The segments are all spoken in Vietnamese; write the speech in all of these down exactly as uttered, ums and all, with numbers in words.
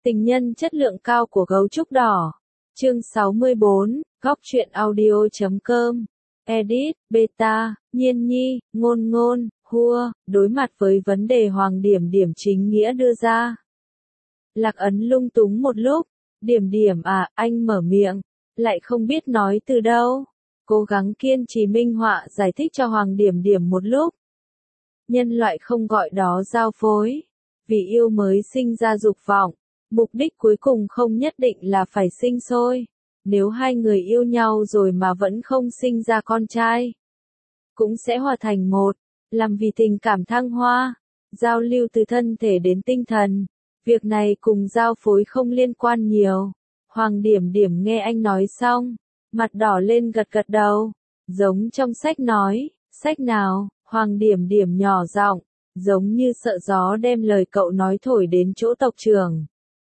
Tình nhân chất lượng cao của gấu trúc đỏ. Chương sáu mươi bốn, góc truyện audio chấm com. Edit, Beta, Nhiên Nhi, Ngôn Ngôn, Hua, đối mặt với vấn đề Hoàng Điểm Điểm chính nghĩa đưa ra. Lạc Ấn lung túng một lúc, Điểm Điểm à, anh mở miệng, lại không biết nói từ đâu. Cố gắng kiên trì minh họa giải thích cho Hoàng Điểm Điểm một lúc. Nhân loại không gọi đó giao phối. Vì yêu mới sinh ra dục vọng. Mục đích cuối cùng không nhất định là phải sinh sôi. Nếu hai người yêu nhau rồi mà vẫn không sinh ra con trai, cũng sẽ hòa thành một, làm vì tình cảm thăng hoa, giao lưu từ thân thể đến tinh thần. Việc này cùng giao phối không liên quan nhiều. Hoàng Điểm Điểm nghe anh nói xong, mặt đỏ lên gật gật đầu, giống trong sách nói. Sách nào? Hoàng Điểm Điểm nhỏ giọng, giống như sợ gió đem lời cậu nói thổi đến chỗ tộc trưởng.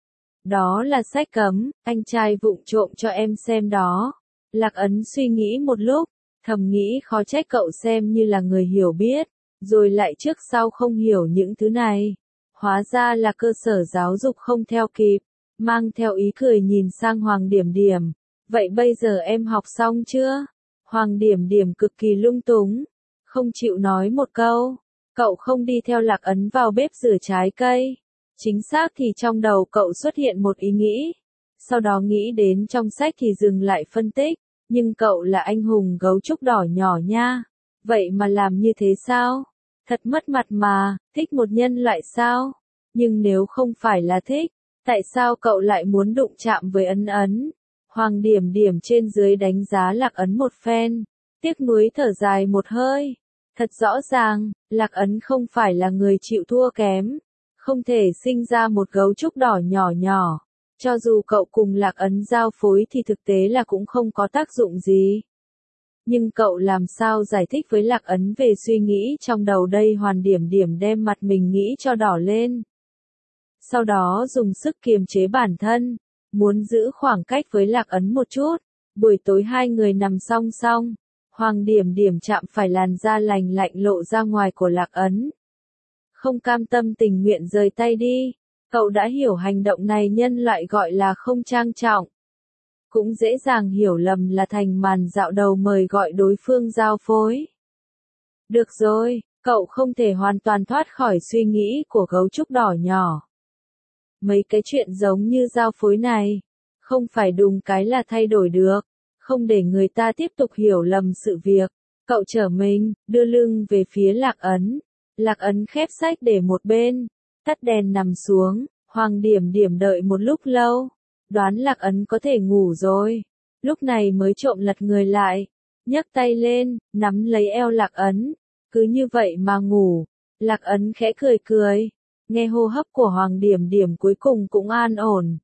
Đó là sách cấm, anh trai vụng trộm cho em xem đó. Lạc Ấn suy nghĩ một lúc, thầm nghĩ khó trách cậu xem như là người hiểu biết, rồi lại trước sau không hiểu những thứ này. Hóa ra là cơ sở giáo dục không theo kịp, mang theo ý cười nhìn sang Hoàng Điểm Điểm. Vậy bây giờ em học xong chưa? Hoàng Điểm Điểm cực kỳ lung túng, không chịu nói một câu. Cậu không đi theo Lạc Ấn vào bếp rửa trái cây. Chính xác thì trong đầu cậu xuất hiện một ý nghĩ, sau đó nghĩ đến trong sách thì dừng lại phân tích, nhưng cậu là anh hùng gấu trúc đỏ nhỏ nha, vậy mà làm như thế sao? Thật mất mặt mà, thích một nhân loại sao? Nhưng nếu không phải là thích, tại sao cậu lại muốn đụng chạm với Ấn Ấn? Hoàng Điểm Điểm trên dưới đánh giá Lạc Ấn một phen, tiếc nuối thở dài một hơi. Thật rõ ràng, Lạc Ấn không phải là người chịu thua kém. Không thể sinh ra một gấu trúc đỏ nhỏ nhỏ. Cho dù cậu cùng Lạc Ấn giao phối thì thực tế là cũng không có tác dụng gì. Nhưng cậu làm sao giải thích với Lạc Ấn về suy nghĩ trong đầu đây? Hoàng Điểm Điểm đem mặt mình nghĩ cho đỏ lên. Sau đó dùng sức kiềm chế bản thân, muốn giữ khoảng cách với Lạc Ấn một chút. Buổi tối hai người nằm song song. Hoàng Điểm Điểm chạm phải làn da lành lạnh lộ ra ngoài của Lạc Ấn. Không cam tâm tình nguyện rời tay đi. Cậu đã hiểu hành động này nhân loại gọi là không trang trọng. Cũng dễ dàng hiểu lầm là thành màn dạo đầu mời gọi đối phương giao phối. Được rồi, cậu không thể hoàn toàn thoát khỏi suy nghĩ của gấu trúc đỏ nhỏ. Mấy cái chuyện giống như giao phối này, không phải đùng cái là thay đổi được. Không để người ta tiếp tục hiểu lầm sự việc. Cậu trở mình, đưa lưng về phía Lạc Ấn. Lạc Ấn khép sách để một bên, tắt đèn nằm xuống. Hoàng Điểm Điểm đợi một lúc lâu, đoán Lạc Ấn có thể ngủ rồi, lúc này mới trộm lật người lại, nhấc tay lên, nắm lấy eo Lạc Ấn, cứ như vậy mà ngủ. Lạc Ấn khẽ cười cười, nghe hô hấp của Hoàng Điểm Điểm cuối cùng cũng an ổn.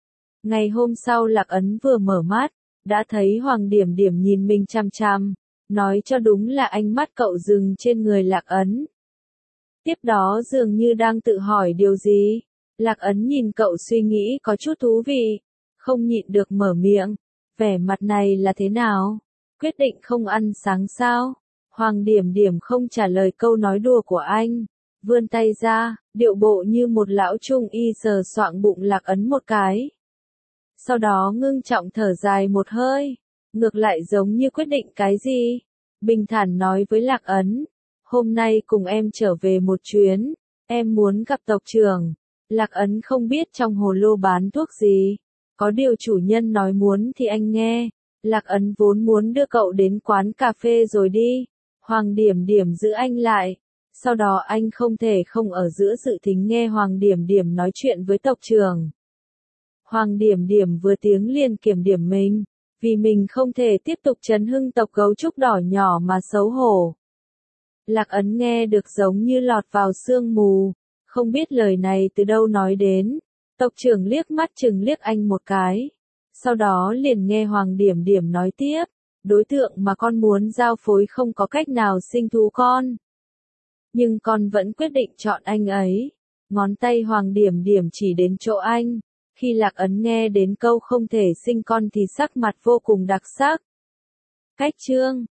Ngày hôm sau Lạc Ấn vừa mở mắt, đã thấy Hoàng Điểm Điểm nhìn mình chằm chằm, nói cho đúng là ánh mắt cậu dừng trên người Lạc Ấn. Tiếp đó dường như đang tự hỏi điều gì. Lạc Ấn nhìn cậu suy nghĩ có chút thú vị, không nhịn được mở miệng. Vẻ mặt này là thế nào? Quyết định không ăn sáng sao? Hoàng Điểm Điểm không trả lời câu nói đùa của anh. Vươn tay ra, điệu bộ như một lão trung y sờ soạng bụng Lạc Ấn một cái. Sau đó ngưng trọng thở dài một hơi. Ngược lại giống như quyết định cái gì? Bình thản nói với Lạc Ấn. Hôm nay cùng em trở về một chuyến, em muốn gặp tộc trưởng. Lạc Ấn không biết trong hồ lô bán thuốc gì. Có điều chủ nhân nói muốn thì anh nghe. Lạc Ấn vốn muốn đưa cậu đến quán cà phê rồi đi. Hoàng Điểm Điểm giữ anh lại. Sau đó anh không thể không ở giữa dự thính nghe Hoàng Điểm Điểm nói chuyện với tộc trưởng. Hoàng Điểm Điểm vừa tiếng liền kiểm điểm mình. Vì mình không thể tiếp tục chấn hưng tộc gấu trúc đỏ nhỏ mà xấu hổ. Lạc Ấn nghe được giống như lọt vào sương mù, không biết lời này từ đâu nói đến. Tộc trưởng liếc mắt chừng liếc anh một cái. Sau đó liền nghe Hoàng Điểm Điểm nói tiếp, đối tượng mà con muốn giao phối không có cách nào sinh thú con. Nhưng con vẫn quyết định chọn anh ấy. Ngón tay Hoàng Điểm Điểm chỉ đến chỗ anh. Khi Lạc Ấn nghe đến câu không thể sinh con thì sắc mặt vô cùng đặc sắc. Cách chương